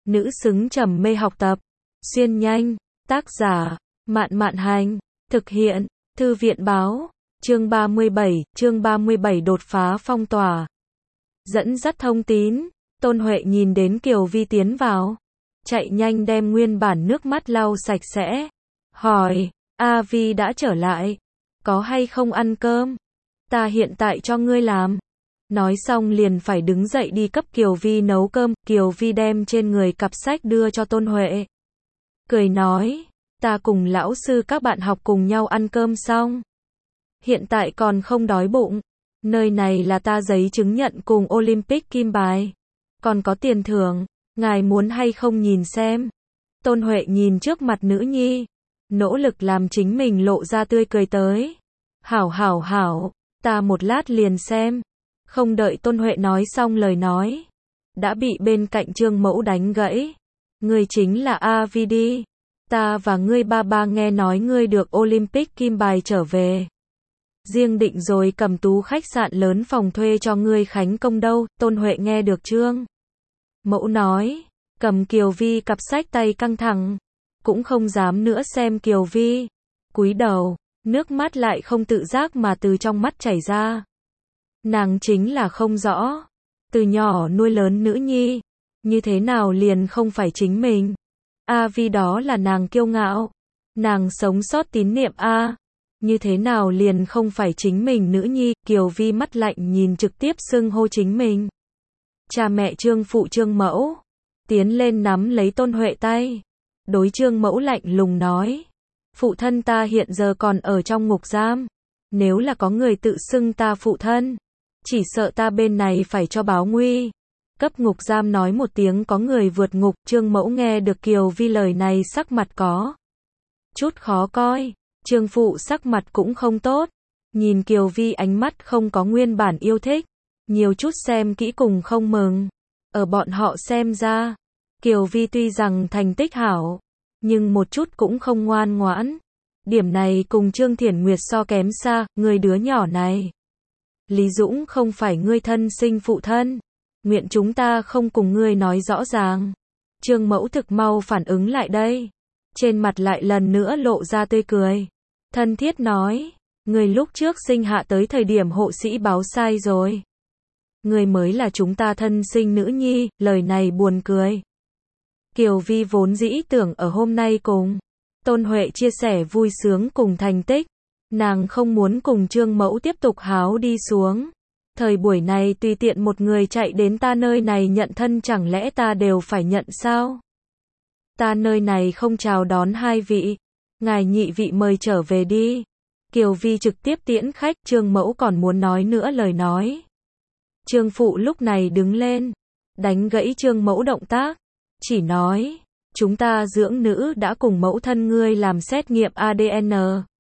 nữ xứng trầm mê học tập. Xuyên nhanh, tác giả, Mạn Mạn Hành, thực hiện, Thư viện Báo, chương 37 đột phá phong tỏa. Dẫn dắt thông tín, Tôn Huệ nhìn đến Kiều Vi tiến vào, chạy nhanh đem nguyên bản nước mắt lau sạch sẽ, hỏi, A Vi đã trở lại, có hay không ăn cơm? Ta hiện tại cho ngươi làm. Nói xong liền phải đứng dậy đi cấp Kiều Vi nấu cơm, Kiều Vi đem trên người cặp sách đưa cho Tôn Huệ. Cười nói, ta cùng lão sư các bạn học cùng nhau ăn cơm xong. Hiện tại còn không đói bụng. Nơi này là ta giấy chứng nhận cùng Olympic kim bài. Còn có tiền thưởng, ngài muốn hay không nhìn xem. Tôn Huệ nhìn trước mặt nữ nhi, nỗ lực làm chính mình lộ ra tươi cười tới. Hảo, ta một lát liền xem. Không đợi Tôn Huệ nói xong lời nói, đã bị bên cạnh Trương Mẫu đánh gãy. Ngươi chính là A Vi đi. Ta và ngươi ba nghe nói ngươi được Olympic kim bài trở về. Riêng định rồi cầm Tú khách sạn lớn phòng thuê cho ngươi khánh công đâu. Tôn Huệ nghe được Trương Mẫu nói, cầm Kiều Vi cặp sách tay căng thẳng, cũng không dám nữa xem Kiều Vi. Cúi đầu, nước mắt lại không tự giác mà từ trong mắt chảy ra. Nàng chính là không rõ, từ nhỏ nuôi lớn nữ nhi, như thế nào liền không phải chính mình. A Vi đó là nàng kiêu ngạo, nàng sống sót tín niệm A, như thế nào liền không phải chính mình nữ nhi. Kiều Vi mắt lạnh nhìn trực tiếp xưng hô chính mình. Cha mẹ Trương Phụ Trương Mẫu tiến lên nắm lấy Tôn Huệ tay, đối Trương Mẫu lạnh lùng nói, phụ thân ta hiện giờ còn ở trong ngục giam, nếu là có người tự xưng ta phụ thân, chỉ sợ ta bên này phải cho báo nguy. Cấp ngục giam nói một tiếng có người vượt ngục. Trương Mẫu nghe được Kiều Vi lời này sắc mặt có chút khó coi. Trương Phụ sắc mặt cũng không tốt, nhìn Kiều Vi ánh mắt không có nguyên bản yêu thích, nhiều chút xem kỹ cùng không mừng. Ở bọn họ xem ra, Kiều Vi tuy rằng thành tích hảo, nhưng một chút cũng không ngoan ngoãn. Điểm này cùng Trương Thiển Nguyệt so kém xa. Người đứa nhỏ này, Lý Dũng không phải ngươi thân sinh phụ thân, nguyện chúng ta không cùng ngươi nói rõ ràng. Trương Mẫu thực mau phản ứng lại đây, trên mặt lại lần nữa lộ ra tươi cười, thân thiết nói, người lúc trước sinh hạ tới thời điểm hộ sĩ báo sai rồi. Người mới là chúng ta thân sinh nữ nhi. Lời này buồn cười. Kiều Vi vốn dĩ tưởng ở hôm nay cùng Tôn Huệ chia sẻ vui sướng cùng thành tích, nàng không muốn cùng Trương Mẫu tiếp tục háo đi xuống. Thời buổi này tùy tiện một người chạy đến ta nơi này nhận thân chẳng lẽ ta đều phải nhận sao? Ta nơi này không chào đón hai vị, ngài nhị vị mời trở về đi. Kiều Vi trực tiếp tiễn khách. Trương Mẫu còn muốn nói nữa lời nói. Trương Phụ lúc này đứng lên, đánh gãy Trương Mẫu động tác, chỉ nói, chúng ta dưỡng nữ đã cùng mẫu thân ngươi làm xét nghiệm ADN,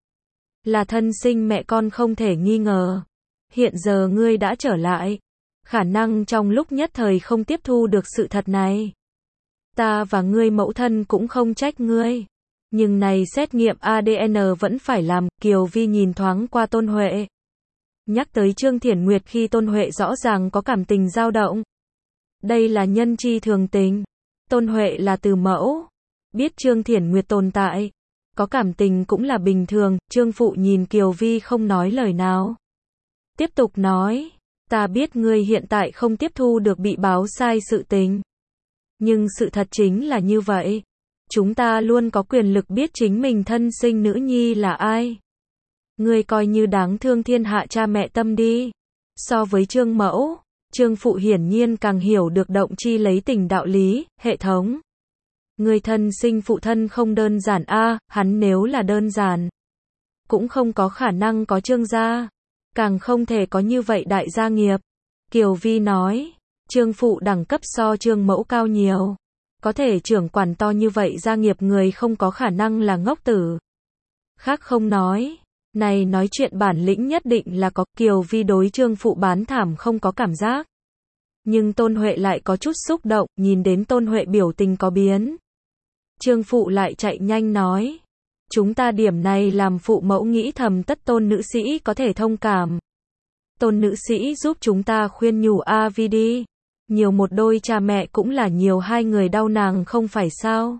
là thân sinh mẹ con không thể nghi ngờ. Hiện giờ ngươi đã trở lại, khả năng trong lúc nhất thời không tiếp thu được sự thật này. Ta và ngươi mẫu thân cũng không trách ngươi, nhưng này xét nghiệm ADN vẫn phải làm. Kiều Vi nhìn thoáng qua Tôn Huệ, nhắc tới Trương Thiển Nguyệt khi Tôn Huệ rõ ràng có cảm tình dao động. Đây là nhân chi thường tình. Tôn Huệ là từ mẫu, biết Trương Thiển Nguyệt tồn tại, có cảm tình cũng là bình thường. Trương Phụ nhìn Kiều Vi không nói lời nào, tiếp tục nói, ta biết ngươi hiện tại không tiếp thu được bị báo sai sự tình, nhưng sự thật chính là như vậy. Chúng ta luôn có quyền lực biết chính mình thân sinh nữ nhi là ai. Ngươi coi như đáng thương thiên hạ cha mẹ tâm đi. So với Trương Mẫu, Trương Phụ hiển nhiên càng hiểu được động chi lấy tình đạo lý. Hệ thống, ngươi thân sinh phụ thân không đơn giản a, hắn nếu là đơn giản, cũng không có khả năng có Trương gia, càng không thể có như vậy đại gia nghiệp. Kiều Vi nói, Trương Phụ đẳng cấp so Trương Mẫu cao nhiều, có thể trưởng quản to như vậy gia nghiệp người không có khả năng là ngốc tử. Khác không nói, này nói chuyện bản lĩnh nhất định là có. Kiều Vi đối Trương Phụ bán thảm không có cảm giác, nhưng Tôn Huệ lại có chút xúc động. Nhìn đến Tôn Huệ biểu tình có biến, Trương Phụ lại chạy nhanh nói, chúng ta điểm này làm phụ mẫu nghĩ thầm tất Tôn nữ sĩ có thể thông cảm. Tôn nữ sĩ giúp chúng ta khuyên nhủ A Vi đi. nhiều một đôi cha mẹ cũng là nhiều hai người đau nàng không phải sao?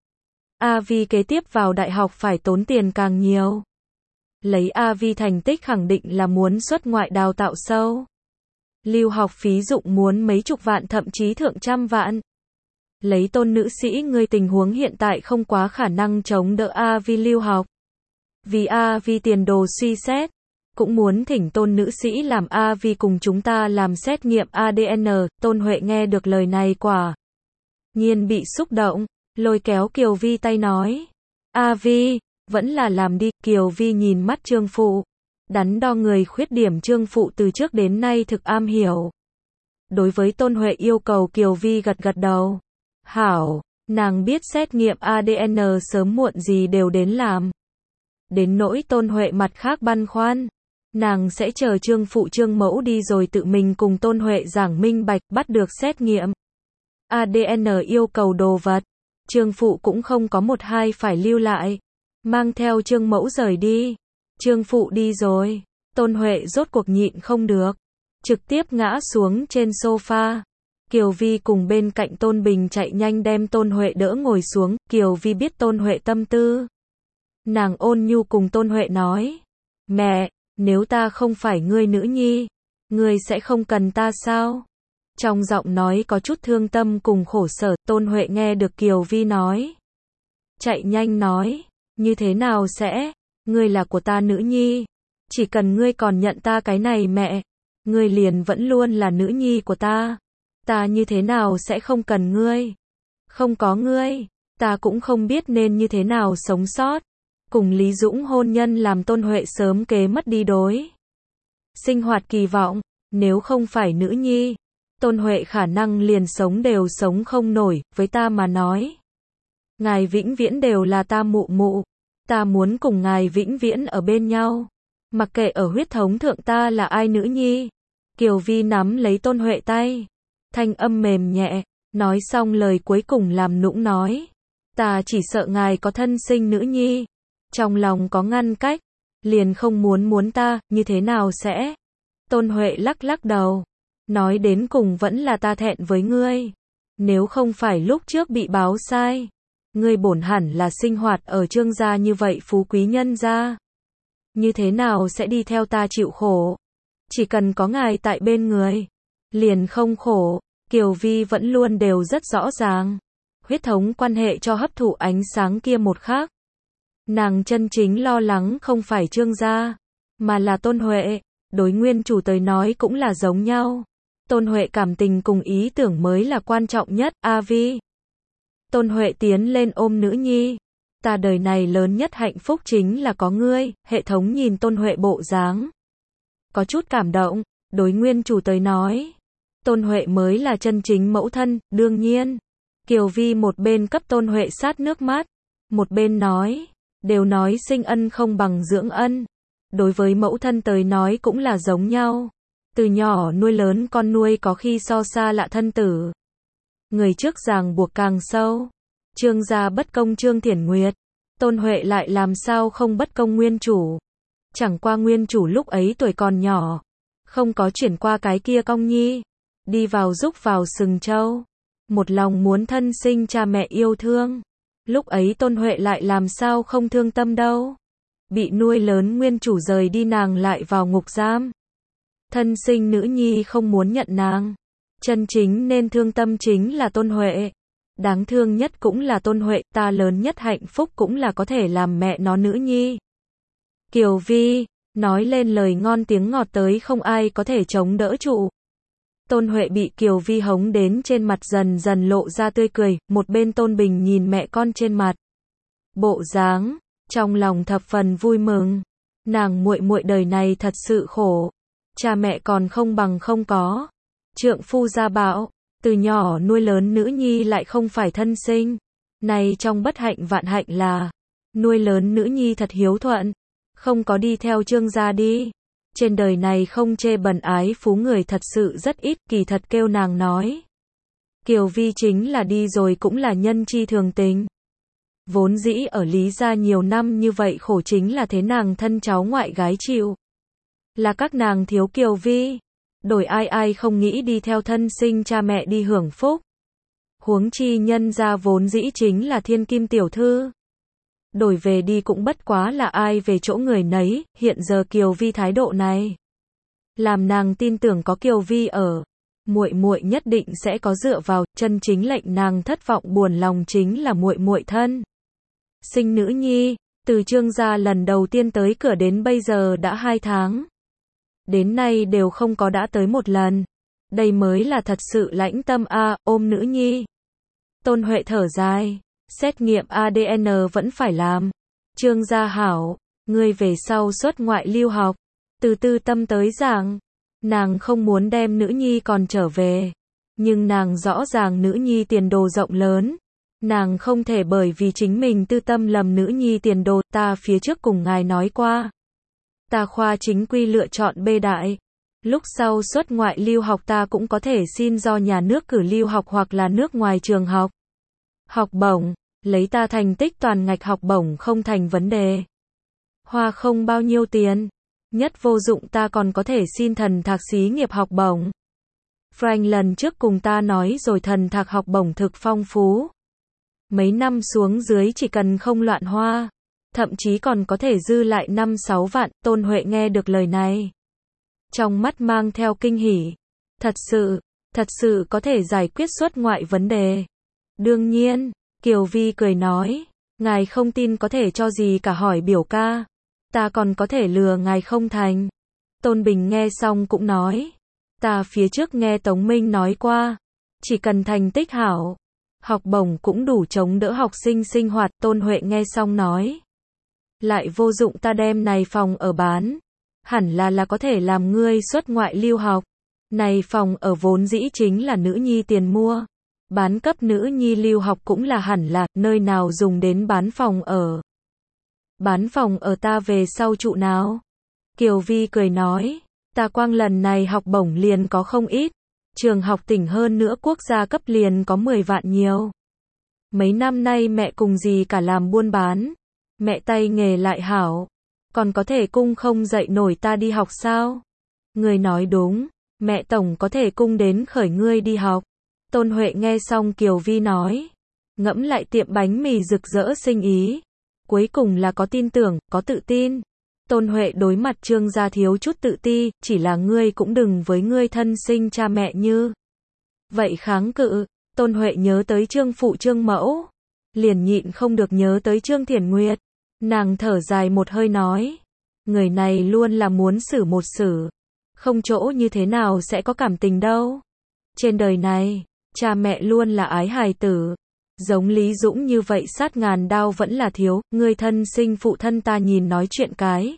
A Vi kế tiếp vào đại học phải tốn tiền càng nhiều. Lấy A Vi thành tích khẳng định là muốn xuất ngoại đào tạo sâu. Lưu học phí dụng muốn mấy chục vạn thậm chí thượng trăm vạn. Lấy Tôn nữ sĩ ngươi tình huống hiện tại không quá khả năng chống đỡ A Vi lưu học. Vì A Vi tiền đồ suy xét, cũng muốn thỉnh Tôn nữ sĩ làm A Vi cùng chúng ta làm xét nghiệm ADN. Tôn Huệ nghe được lời này quả nhiên bị xúc động, lôi kéo Kiều Vi tay nói. A Vi, vẫn là làm đi. Kiều Vi nhìn mắt Trương Phụ. Đắn đo người khuyết điểm Trương Phụ từ trước đến nay thực am hiểu. Đối với Tôn Huệ yêu cầu Kiều Vi gật gật đầu. Hảo, nàng biết xét nghiệm ADN sớm muộn gì đều đến làm. Đến nỗi Tôn Huệ mặt khác băn khoăn, nàng sẽ chờ Trương Phụ Trương Mẫu đi rồi tự mình cùng Tôn Huệ giảng minh bạch, bắt được xét nghiệm ADN yêu cầu đồ vật. Trương Phụ cũng không có một hai phải lưu lại, mang theo Trương Mẫu rời đi. Trương Phụ đi rồi, Tôn Huệ rốt cuộc nhịn không được, trực tiếp ngã xuống trên sofa. Kiều Vi cùng bên cạnh Tôn Bình chạy nhanh đem Tôn Huệ đỡ ngồi xuống. Kiều Vi biết Tôn Huệ tâm tư, nàng ôn nhu cùng Tôn Huệ nói, mẹ, nếu ta không phải ngươi nữ nhi, ngươi sẽ không cần ta sao? Trong giọng nói có chút thương tâm cùng khổ sở. Tôn Huệ nghe được Kiều Vi nói, chạy nhanh nói, như thế nào sẽ, ngươi là của ta nữ nhi, chỉ cần ngươi còn nhận ta cái này mẹ, ngươi liền vẫn luôn là nữ nhi của ta. Ta như thế nào sẽ không cần ngươi? Không có ngươi, ta cũng không biết nên như thế nào sống sót. Cùng Lý Dũng hôn nhân làm Tôn Huệ sớm kế mất đi đối sinh hoạt kỳ vọng, nếu không phải nữ nhi, Tôn Huệ khả năng liền sống đều sống không nổi. Với ta mà nói, ngài vĩnh viễn đều là ta mụ mụ, ta muốn cùng ngài vĩnh viễn ở bên nhau, mặc kệ ở huyết thống thượng ta là ai nữ nhi. Kiều Vi nắm lấy Tôn Huệ tay, thanh âm mềm nhẹ, nói xong lời cuối cùng làm nũng nói, ta chỉ sợ ngài có thân sinh nữ nhi, trong lòng có ngăn cách, liền không muốn ta, như thế nào sẽ? Tôn Huệ lắc lắc đầu, nói đến cùng vẫn là ta thẹn với ngươi. Nếu không phải lúc trước bị báo sai, ngươi bổn hẳn là sinh hoạt ở Trương gia như vậy phú quý nhân gia. Như thế nào sẽ đi theo ta chịu khổ? Chỉ cần có ngài tại bên người, liền không khổ. Kiều Vi vẫn luôn đều rất rõ ràng, huyết thống quan hệ cho hấp thụ ánh sáng kia một khác. Nàng chân chính lo lắng không phải Trương gia, mà là Tôn Huệ. Đối nguyên chủ tới nói cũng là giống nhau. Tôn Huệ cảm tình cùng ý tưởng mới là quan trọng nhất. A Vi. Tôn Huệ tiến lên ôm nữ nhi. Ta đời này lớn nhất hạnh phúc chính là có ngươi. Hệ thống nhìn Tôn Huệ bộ dáng, có chút cảm động. Đối nguyên chủ tới nói, Tôn Huệ mới là chân chính mẫu thân. Đương nhiên, Kiều Vi một bên cấp Tôn Huệ sát nước mắt, một bên nói, đều nói sinh ân không bằng dưỡng ân. Đối với mẫu thân tới nói cũng là giống nhau. Từ nhỏ nuôi lớn con nuôi có khi so xa lạ thân tử. Người trước ràng buộc càng sâu. Trương gia bất công Trương Thiển Nguyệt, Tôn Huệ lại làm sao không bất công nguyên chủ. Chẳng qua nguyên chủ lúc ấy tuổi còn nhỏ, không có chuyển qua cái kia cong nhi, đi vào giúp vào sừng trâu, một lòng muốn thân sinh cha mẹ yêu thương. Lúc ấy Tôn Huệ lại làm sao không thương tâm đâu. Bị nuôi lớn nguyên chủ rời đi nàng lại vào ngục giam. Thân sinh nữ nhi không muốn nhận nàng. Chân chính nên thương tâm chính là Tôn Huệ. Đáng thương nhất cũng là Tôn Huệ, ta lớn nhất hạnh phúc cũng là có thể làm mẹ nó nữ nhi. Kiều Vi, nói lên lời ngon tiếng ngọt tới không ai có thể chống đỡ trụ. Tôn Huệ bị Kiều Vi hống đến trên mặt dần dần lộ ra tươi cười, một bên Tôn Bình nhìn mẹ con trên mặt bộ dáng, trong lòng thập phần vui mừng. Nàng muội muội đời này thật sự khổ, cha mẹ còn không bằng không có, trượng phu gia bạo, từ nhỏ nuôi lớn nữ nhi lại không phải thân sinh. Này trong bất hạnh vạn hạnh là nuôi lớn nữ nhi thật hiếu thuận, không có đi theo Trương gia đi. Trên đời này không chê bần ái phú người thật sự rất ít. Kỳ thật kêu nàng nói, Kiều Vi chính là đi rồi cũng là nhân chi thường tình. Vốn dĩ ở Lý gia nhiều năm như vậy khổ chính là thế nàng thân cháu ngoại gái chịu. Là các nàng thiếu Kiều Vi. Đổi ai ai không nghĩ đi theo thân sinh cha mẹ đi hưởng phúc. Huống chi nhân gia vốn dĩ chính là thiên kim tiểu thư. Đổi về đi cũng bất quá là ai về chỗ người nấy, hiện giờ Kiều Vi thái độ này. Làm nàng tin tưởng có Kiều Vi ở. Muội muội nhất định sẽ có dựa vào, chân chính lệnh nàng thất vọng buồn lòng chính là muội muội thân. Sinh nữ nhi, từ Trương gia lần đầu tiên tới cửa đến bây giờ đã 2 tháng. Đến nay đều không có đã tới một lần. Đây mới là thật sự lãnh tâm a, ôm nữ nhi. Tôn Huệ thở dài, xét nghiệm ADN vẫn phải làm. Trương gia hảo, ngươi về sau xuất ngoại lưu học, từ từ tâm tới giảng. Nàng không muốn đem nữ nhi còn trở về, nhưng nàng rõ ràng nữ nhi tiền đồ rộng lớn. Nàng không thể bởi vì chính mình tư tâm lầm nữ nhi tiền đồ, ta phía trước cùng ngài nói qua. Ta khoa chính quy lựa chọn B đại. Lúc sau xuất ngoại lưu học ta cũng có thể xin do nhà nước cử lưu học hoặc là nước ngoài trường học. Học bổng, lấy ta thành tích toàn ngạch học bổng không thành vấn đề. Hoa không bao nhiêu tiền, nhất vô dụng ta còn có thể xin thần thạc xí nghiệp học bổng. Frank lần trước cùng ta nói rồi thần thạc học bổng thực phong phú. Mấy năm xuống dưới chỉ cần không loạn hoa, thậm chí còn có thể dư lại 5-6 vạn, Tôn Huệ nghe được lời này. Trong mắt mang theo kinh hỉ. Thật sự có thể giải quyết xuất ngoại vấn đề. Đương nhiên, Kiều Vi cười nói, ngài không tin có thể cho gì cả hỏi biểu ca. Ta còn có thể lừa ngài không thành. Tôn Bình nghe xong cũng nói, ta phía trước nghe Tống Minh nói qua, chỉ cần thành tích hảo, học bổng cũng đủ chống đỡ học sinh sinh hoạt. Tôn Huệ nghe xong nói, lại vô dụng ta đem này phòng ở bán, hẳn là có thể làm ngươi xuất ngoại lưu học. Này phòng ở vốn dĩ chính là nữ nhi tiền mua, bán cấp nữ nhi lưu học cũng là hẳn là, nơi nào dùng đến bán phòng ở. Bán phòng ở ta về sau trụ nào? Kiều Vi cười nói, ta quang lần này học bổng liền có không ít, trường học tỉnh hơn nữa quốc gia cấp liền có 10 vạn nhiều. Mấy năm nay mẹ cùng gì cả làm buôn bán, mẹ tay nghề lại hảo, còn có thể cung không dậy nổi ta đi học sao? Người nói đúng, mẹ tổng có thể cung đến khởi ngươi đi học. Tôn Huệ nghe xong Kiều Vi nói, ngẫm lại tiệm bánh mì rực rỡ sinh ý. Cuối cùng là có tin tưởng, có tự tin. Tôn Huệ đối mặt Trương gia thiếu chút tự ti, chỉ là ngươi cũng đừng với ngươi thân sinh cha mẹ như vậy kháng cự. Tôn Huệ nhớ tới Trương phụ Trương mẫu, liền nhịn không được nhớ tới Trương Thiển Nguyệt. Nàng thở dài một hơi nói, người này luôn là muốn xử một xử, không chỗ như thế nào sẽ có cảm tình đâu. Trên đời này, cha mẹ luôn là ái hài tử. Giống Lý Dũng như vậy sát ngàn đao vẫn là thiếu, ngươi thân sinh phụ thân ta nhìn nói chuyện cái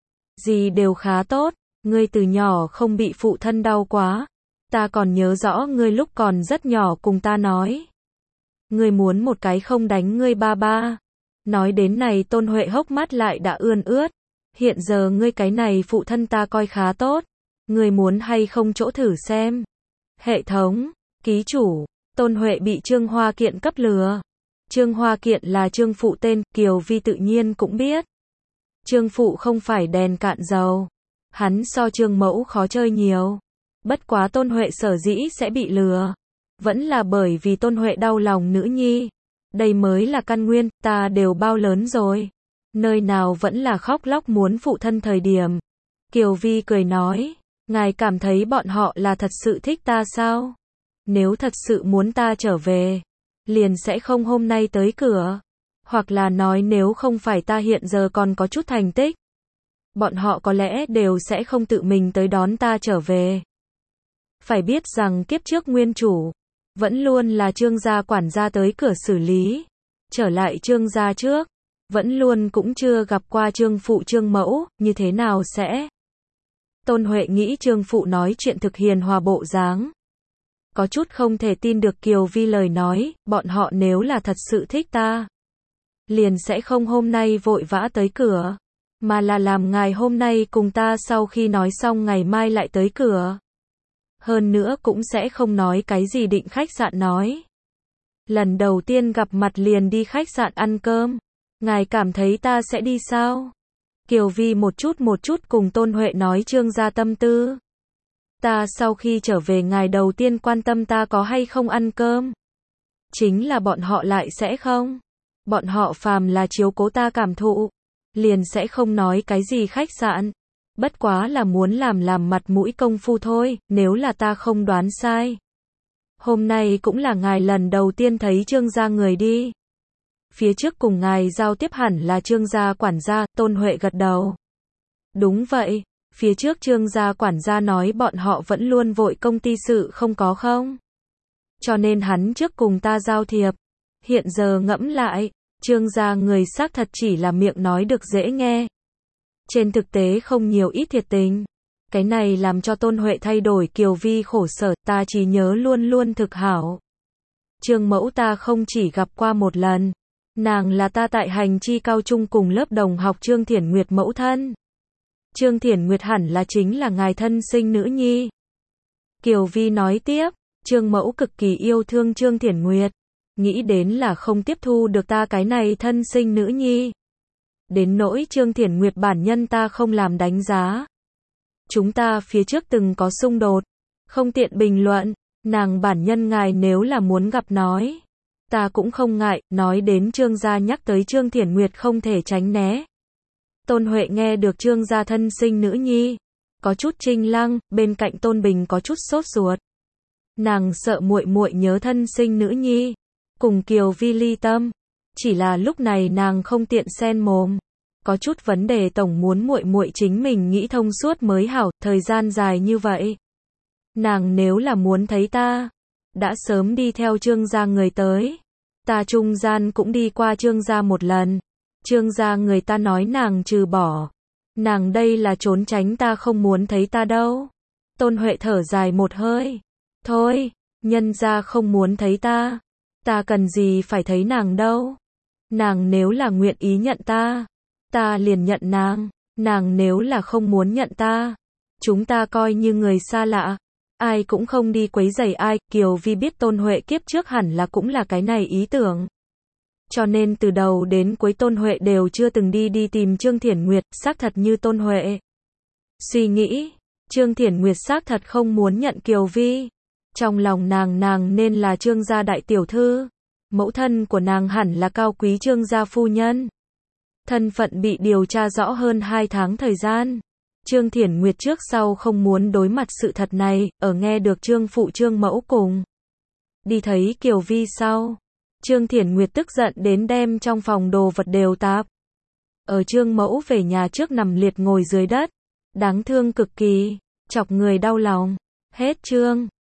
gì đều khá tốt, ngươi từ nhỏ không bị phụ thân đau quá. Ta còn nhớ rõ ngươi lúc còn rất nhỏ cùng ta nói, ngươi muốn một cái không đánh ngươi ba ba. Nói đến này Tôn Huệ hốc mắt lại đã ươn ướt. Hiện giờ ngươi cái này phụ thân ta coi khá tốt, ngươi muốn hay không chỗ thử xem. Hệ thống, ký chủ, Tôn Huệ bị Trương Hoa Kiện cấp lừa. Trương Hoa Kiện là Trương phụ tên, Kiều Vi tự nhiên cũng biết. Trương phụ không phải đèn cạn dầu, hắn so Trương mẫu khó chơi nhiều. Bất quá Tôn Huệ sở dĩ sẽ bị lừa, vẫn là bởi vì Tôn Huệ đau lòng nữ nhi. Đây mới là căn nguyên, ta đều bao lớn rồi, nơi nào vẫn là khóc lóc muốn phụ thân thời điểm. Kiều Vi cười nói, ngài cảm thấy bọn họ là thật sự thích ta sao? Nếu thật sự muốn ta trở về, liền sẽ không hôm nay tới cửa. Hoặc là nói nếu không phải ta hiện giờ còn có chút thành tích, bọn họ có lẽ đều sẽ không tự mình tới đón ta trở về. Phải biết rằng kiếp trước nguyên chủ, vẫn luôn là Trương gia quản gia tới cửa xử lý. Trở lại Trương gia trước, vẫn luôn cũng chưa gặp qua Trương phụ Trương mẫu, như thế nào sẽ? Tôn Huệ nghĩ Trương phụ nói chuyện thực hiền hòa bộ dáng. Có chút không thể tin được Kiều Vi lời nói, bọn họ nếu là thật sự thích ta, liền sẽ không hôm nay vội vã tới cửa, mà là làm ngài hôm nay cùng ta sau khi nói xong ngày mai lại tới cửa. Hơn nữa cũng sẽ không nói cái gì định khách sạn nói. Lần đầu tiên gặp mặt liền đi khách sạn ăn cơm. Ngài cảm thấy ta sẽ đi sao? Kiều Vi một chút cùng Tôn Huệ nói Trương gia tâm tư. Ta sau khi trở về ngày đầu tiên quan tâm ta có hay không ăn cơm. Chính là bọn họ lại sẽ không. Bọn họ phàm là chiếu cố ta cảm thụ, liền sẽ không nói cái gì khách sạn. Bất quá là muốn làm mặt mũi công phu thôi, nếu là ta không đoán sai. Hôm nay cũng là ngài lần đầu tiên thấy Trương gia người đi. Phía trước cùng ngài giao tiếp hẳn là Trương gia quản gia, Tôn Huệ gật đầu. Đúng vậy, phía trước Trương gia quản gia nói bọn họ vẫn luôn vội công ty sự không có không. Cho nên hắn trước cùng ta giao thiệp. Hiện giờ ngẫm lại, Trương gia người xác thật chỉ là miệng nói được dễ nghe. Trên thực tế không nhiều ít thiệt tình. Cái này làm cho Tôn Huệ thay đổi Kiều Vi khổ sở, ta chỉ nhớ luôn luôn thực hảo. Trương mẫu ta không chỉ gặp qua một lần. Nàng là ta tại hành chi cao trung cùng lớp đồng học Trương Thiển Nguyệt mẫu thân. Trương Thiển Nguyệt hẳn là chính là ngài thân sinh nữ nhi. Kiều Vi nói tiếp, Trương mẫu cực kỳ yêu thương Trương Thiển Nguyệt. Nghĩ đến là không tiếp thu được ta cái này thân sinh nữ nhi. Đến nỗi Trương Thiển Nguyệt bản nhân ta không làm đánh giá. Chúng ta phía trước từng có xung đột. Không tiện bình luận, nàng bản nhân ngài nếu là muốn gặp nói. Ta cũng không ngại, nói đến Trương gia nhắc tới Trương Thiển Nguyệt không thể tránh né. Tôn Huệ nghe được Trương gia thân sinh nữ nhi. Có chút trinh lăng, bên cạnh Tôn Bình có chút sốt ruột. Nàng sợ muội muội nhớ thân sinh nữ nhi. Cùng Kiều Vi ly tâm. Chỉ là lúc này nàng không tiện xen mồm. Có chút vấn đề tổng muốn muội muội chính mình nghĩ thông suốt mới hảo, thời gian dài như vậy. Nàng nếu là muốn thấy ta, đã sớm đi theo Trương gia người tới. Ta trung gian cũng đi qua Trương gia một lần. Trương gia người ta nói nàng trừ bỏ. Nàng đây là trốn tránh ta không muốn thấy ta đâu. Tôn Huệ thở dài một hơi. Thôi, nhân gia không muốn thấy ta. Ta cần gì phải thấy nàng đâu. Nàng nếu là nguyện ý nhận ta, ta liền nhận nàng. Nàng nếu là không muốn nhận ta, chúng ta coi như người xa lạ. Ai cũng không đi quấy rầy ai. Kiều Vi biết Tôn Huệ kiếp trước hẳn là cũng là cái này ý tưởng. Cho nên từ đầu đến cuối Tôn Huệ đều chưa từng đi tìm Trương Thiển Nguyệt, xác thật như Tôn Huệ suy nghĩ, Trương Thiển Nguyệt xác thật không muốn nhận Kiều Vi. Trong lòng nàng nên là Trương gia đại tiểu thư. Mẫu thân của nàng hẳn là cao quý Trương gia phu nhân. Thân phận bị điều tra rõ hơn 2 tháng thời gian. Trương Thiển Nguyệt trước sau không muốn đối mặt sự thật này, ở nghe được Trương phụ Trương mẫu cùng đi thấy Kiều Vi sau. Trương Thiển Nguyệt tức giận đến đem trong phòng đồ vật đều tạp. Ở Trương mẫu về nhà trước nằm liệt ngồi dưới đất. Đáng thương cực kỳ, chọc người đau lòng. Hết chương.